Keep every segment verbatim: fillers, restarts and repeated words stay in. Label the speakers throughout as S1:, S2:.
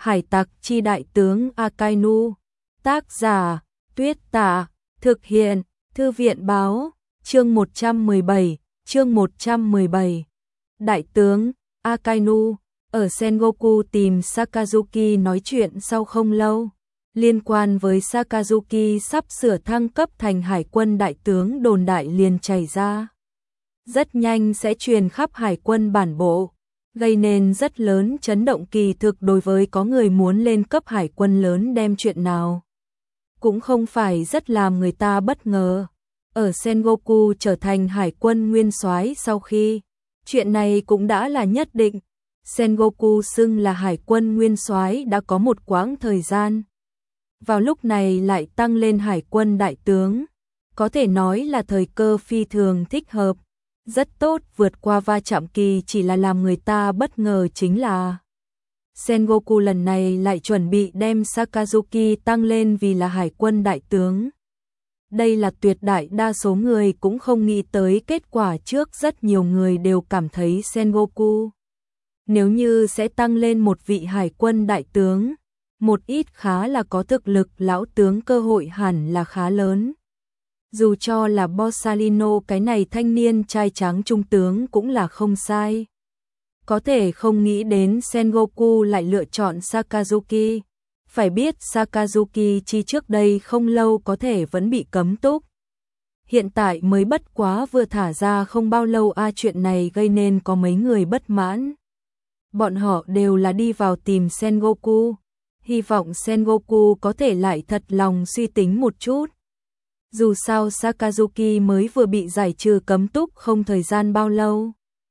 S1: Hải tặc chi đại tướng Akainu. Tác giả, Tuyết Tạ. Thực hiện, Thư viện báo. Chương một trăm mười bảy, chương một trăm mười bảy. Đại tướng Akainu ở Sengoku tìm Sakazuki nói chuyện sau không lâu. Liên quan với Sakazuki sắp sửa thăng cấp thành hải quân đại tướng, đồn đại liền chảy ra. Rất nhanh sẽ truyền khắp hải quân bản bộ, gây nên rất lớn chấn động. Kỳ thực đối với có người muốn lên cấp hải quân lớn đem chuyện nào cũng không phải rất làm người ta bất ngờ. Ở Sengoku trở thành hải quân nguyên soái sau khi, chuyện này cũng đã là nhất định. Sengoku xưng là hải quân nguyên soái đã có một quãng thời gian. Vào lúc này lại tăng lên hải quân đại tướng, có thể nói là thời cơ phi thường thích hợp, rất tốt. Vượt qua va chạm kỳ chỉ là làm người ta bất ngờ chính là Sengoku lần này lại chuẩn bị đem Sakazuki tăng lên vì là hải quân đại tướng. Đây là tuyệt đại đa số người cũng không nghĩ tới kết quả. Trước rất nhiều người đều cảm thấy Sengoku nếu như sẽ tăng lên một vị hải quân đại tướng, một ít khá là có thực lực lão tướng cơ hội hẳn là khá lớn. Dù cho là Borsalino cái này thanh niên trai tráng trung tướng cũng là không sai. Có thể không nghĩ đến Sengoku lại lựa chọn Sakazuki. Phải biết Sakazuki chi trước đây không lâu có thể vẫn bị cấm túc. Hiện tại mới bất quá vừa thả ra không bao lâu a, chuyện này gây nên có mấy người bất mãn. Bọn họ đều là đi vào tìm Sengoku, hy vọng Sengoku có thể lại thật lòng suy tính một chút. Dù sao Sakazuki mới vừa bị giải trừ cấm túc không thời gian bao lâu,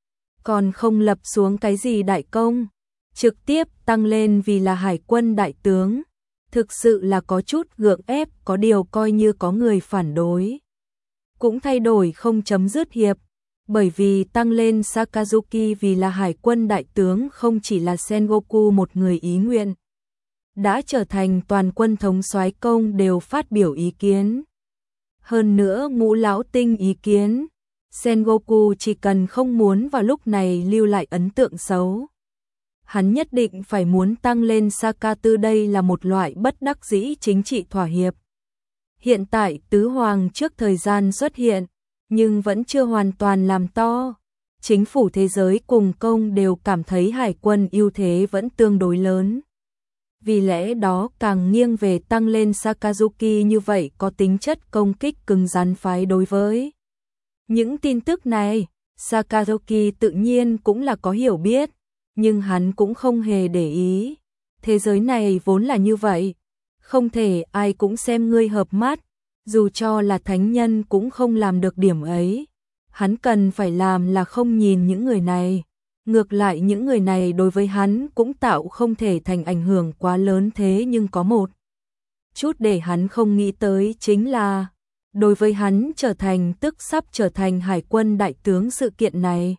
S1: còn không lập xuống cái gì đại công, trực tiếp tăng lên vì là hải quân đại tướng, thực sự là có chút gượng ép. Có điều coi như có người phản đối, cũng thay đổi không chấm dứt hiệp, bởi vì tăng lên Sakazuki vì là hải quân đại tướng không chỉ là Sengoku một người ý nguyện, đã trở thành toàn quân thống soái công đều phát biểu ý kiến. Hơn nữa ngũ lão tinh ý kiến, Sengoku chỉ cần không muốn vào lúc này lưu lại ấn tượng xấu, hắn nhất định phải muốn tăng lên Sakatu. Đây là một loại bất đắc dĩ chính trị thỏa hiệp. Hiện tại tứ hoàng trước thời gian xuất hiện, nhưng vẫn chưa hoàn toàn làm to. Chính phủ thế giới cùng công đều cảm thấy hải quân ưu thế vẫn tương đối lớn. Vì lẽ đó càng nghiêng về tăng lên Sakazuki, như vậy có tính chất công kích cứng rắn. Phái đối với những tin tức này, Sakazuki tự nhiên cũng là có hiểu biết, nhưng hắn cũng không hề để ý. Thế giới này vốn là như vậy, không thể ai cũng xem ngươi hợp mắt, dù cho là thánh nhân cũng không làm được điểm ấy. Hắn cần phải làm là không nhìn những người này. Ngược lại những người này đối với hắn cũng tạo không thể thành ảnh hưởng quá lớn. Thế nhưng có một chút để hắn không nghĩ tới chính là, đối với hắn trở thành tức sắp trở thành hải quân đại tướng sự kiện này,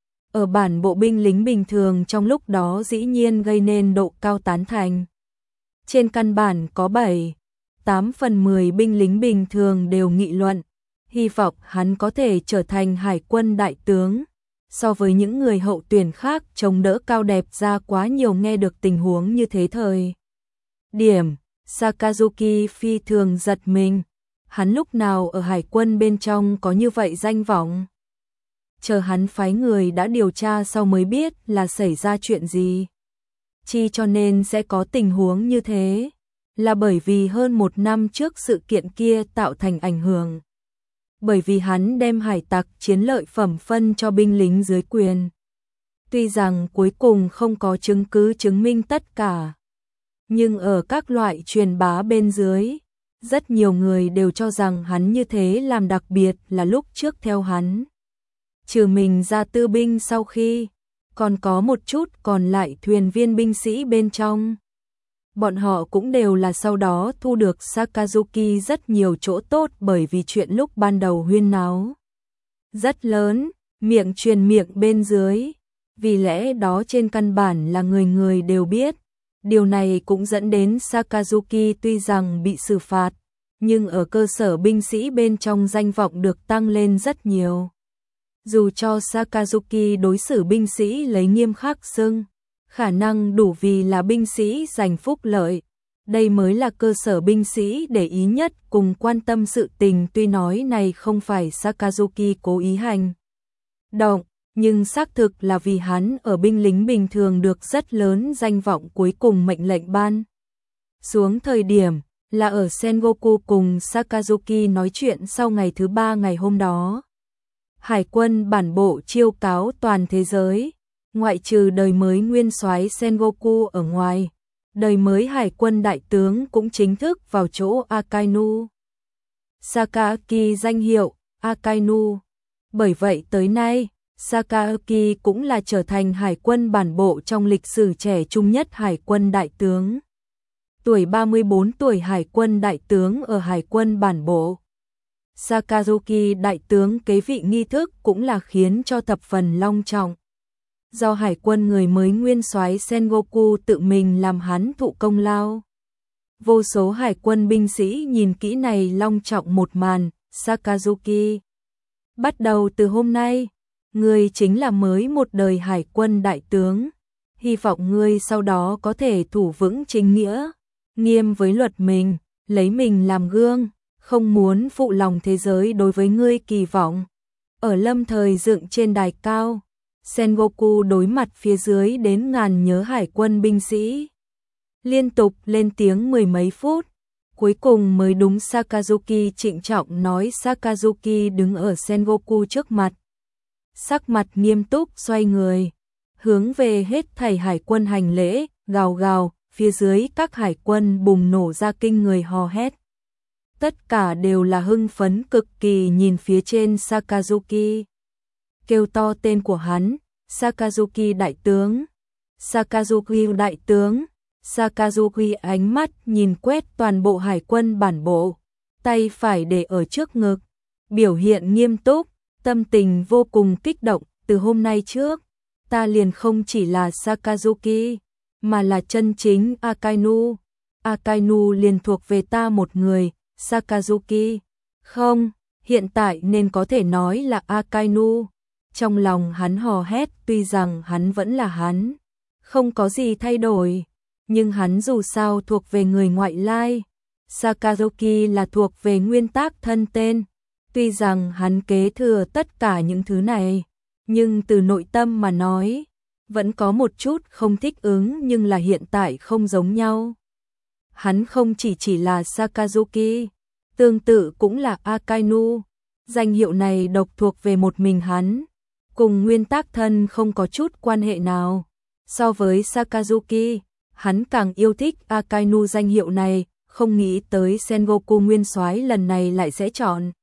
S1: ở bản bộ binh lính bình thường trong lúc đó dĩ nhiên gây nên độ cao tán thành. Trên căn bản có bảy, tám phần mười binh lính bình thường đều nghị luận, hy vọng hắn có thể trở thành hải quân đại tướng. So với những người hậu tuyển khác chống đỡ cao đẹp ra quá nhiều. Nghe được tình huống như thế thời điểm, Sakazuki phi thường giật mình. Hắn lúc nào ở hải quân bên trong có như vậy danh vọng? Chờ hắn phái người đã điều tra sau mới biết là xảy ra chuyện gì. Chi cho nên sẽ có tình huống như thế, là bởi vì hơn một năm trước sự kiện kia tạo thành ảnh hưởng. Bởi vì hắn đem hải tặc chiến lợi phẩm phân cho binh lính dưới quyền. Tuy rằng cuối cùng không có chứng cứ chứng minh tất cả, nhưng ở các loại truyền bá bên dưới, rất nhiều người đều cho rằng hắn như thế làm, đặc biệt là lúc trước theo hắn trừ mình ra tư binh sau khi, còn có một chút còn lại thuyền viên binh sĩ bên trong. Bọn họ cũng đều là sau đó thu được Sakazuki rất nhiều chỗ tốt, bởi vì chuyện lúc ban đầu huyên náo rất lớn, miệng truyền miệng bên dưới. Vì lẽ đó trên căn bản là người người đều biết. Điều này cũng dẫn đến Sakazuki tuy rằng bị xử phạt, nhưng ở cơ sở binh sĩ bên trong danh vọng được tăng lên rất nhiều. Dù cho Sakazuki đối xử binh sĩ lấy nghiêm khắc xưng, khả năng đủ vì là binh sĩ giành phúc lợi. Đây mới là cơ sở binh sĩ để ý nhất cùng quan tâm sự tình, tuy nói này không phải Sakazuki cố ý hành động, nhưng xác thực là vì hắn ở binh lính bình thường được rất lớn danh vọng, cuối cùng mệnh lệnh ban xuống thời điểm là ở Sengoku cùng Sakazuki nói chuyện sau ngày thứ ba ngày hôm đó. Hải quân bản bộ chiêu cáo toàn thế giới, ngoại trừ đời mới nguyên soái Sengoku ở ngoài, đời mới hải quân đại tướng cũng chính thức vào chỗ Akainu Sakaki danh hiệu Akainu. Bởi vậy tới nay, Sakaki cũng là trở thành hải quân bản bộ trong lịch sử trẻ trung nhất hải quân đại tướng. Tuổi ba mươi bốn tuổi hải quân đại tướng ở hải quân bản bộ. Sakazuki đại tướng kế vị nghi thức cũng là khiến cho thập phần long trọng. Do hải quân người mới nguyên soái Sengoku tự mình làm hắn thụ công lao. Vô số hải quân binh sĩ nhìn kỹ này long trọng một màn. Sakazuki, bắt đầu từ hôm nay, ngươi chính là mới một đời hải quân đại tướng. Hy vọng ngươi sau đó có thể thủ vững chính nghĩa, nghiêm với luật mình, lấy mình làm gương, không muốn phụ lòng thế giới đối với ngươi kỳ vọng. Ở lâm thời dựng trên đài cao, Sengoku đối mặt phía dưới đến ngàn nhớ hải quân binh sĩ. Liên tục lên tiếng mười mấy phút, cuối cùng mới đúng Sakazuki trịnh trọng nói. Sakazuki đứng ở Sengoku trước mặt, sắc mặt nghiêm túc xoay người, hướng về hết thảy hải quân hành lễ, gào gào, phía dưới các hải quân bùng nổ ra kinh người hò hét. Tất cả đều là hưng phấn cực kỳ nhìn phía trên Sakazuki. Kêu to tên của hắn, Sakazuki đại tướng, Sakazuki đại tướng, Sakazuki ánh mắt nhìn quét toàn bộ hải quân bản bộ, tay phải để ở trước ngực, biểu hiện nghiêm túc, tâm tình vô cùng kích động. Từ hôm nay trước, ta liền không chỉ là Sakazuki, mà là chân chính Akainu. Akainu liền thuộc về ta một người, Sakazuki. Không, hiện tại nên có thể nói là Akainu. Trong lòng hắn hò hét, tuy rằng hắn vẫn là hắn, không có gì thay đổi, nhưng hắn dù sao thuộc về người ngoại lai. Sakazuki là thuộc về nguyên tắc thân tên. Tuy rằng hắn kế thừa tất cả những thứ này, nhưng từ nội tâm mà nói, vẫn có một chút không thích ứng, nhưng là hiện tại không giống nhau. Hắn không chỉ chỉ là Sakazuki, tương tự cũng là Akainu. Danh hiệu này độc thuộc về một mình hắn, cùng nguyên tắc thân không có chút quan hệ nào. So với Sakazuki, hắn càng yêu thích Akainu danh hiệu này, không nghĩ tới Sengoku nguyên soái lần này lại sẽ chọn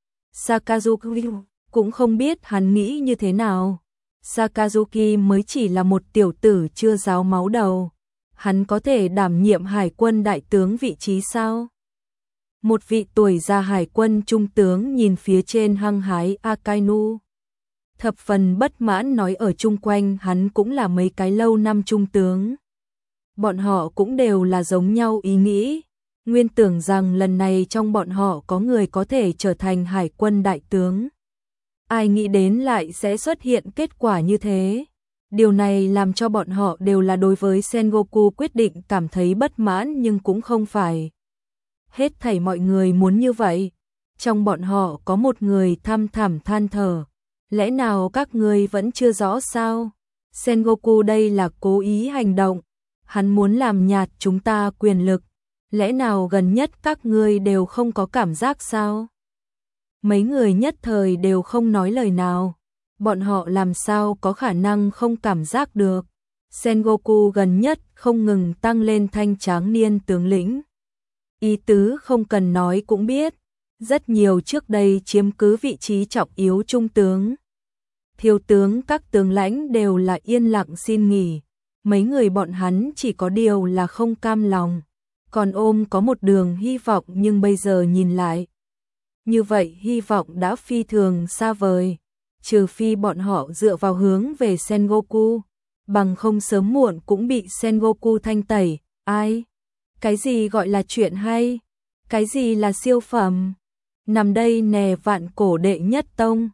S1: Sakazuki, cũng không biết hắn nghĩ như thế nào. Sakazuki mới chỉ là một tiểu tử chưa ráo máu đầu, hắn có thể đảm nhiệm hải quân đại tướng vị trí sao? Một vị tuổi già hải quân trung tướng nhìn phía trên hăng hái Akainu, thập phần bất mãn nói ở chung quanh hắn cũng là mấy cái lâu năm trung tướng. Bọn họ cũng đều là giống nhau ý nghĩ, nguyên tưởng rằng lần này trong bọn họ có người có thể trở thành hải quân đại tướng. Ai nghĩ đến lại sẽ xuất hiện kết quả như thế. Điều này làm cho bọn họ đều là đối với Sengoku quyết định cảm thấy bất mãn, nhưng cũng không phải hết thảy mọi người muốn như vậy. Trong bọn họ có một người thăm thẳm than thở, lẽ nào các ngươi vẫn chưa rõ sao? Sengoku đây là cố ý hành động, hắn muốn làm nhạt chúng ta quyền lực, lẽ nào gần nhất các ngươi đều không có cảm giác sao? Mấy người nhất thời đều không nói lời nào, bọn họ làm sao có khả năng không cảm giác được. Sengoku gần nhất không ngừng tăng lên thanh tráng niên tướng lĩnh. Ý tứ không cần nói cũng biết, rất nhiều trước đây chiếm cứ vị trí trọng yếu trung tướng, thiếu tướng, các tướng lãnh đều là yên lặng xin nghỉ. Mấy người bọn hắn chỉ có điều là không cam lòng, còn ôm có một đường hy vọng, nhưng bây giờ nhìn lại, như vậy hy vọng đã phi thường xa vời, trừ phi bọn họ dựa vào hướng về Sengoku, bằng không sớm muộn cũng bị Sengoku thanh tẩy. Ai? Cái gì gọi là chuyện hay? Cái gì là siêu phẩm? Nằm đây nè vạn cổ đệ nhất tông,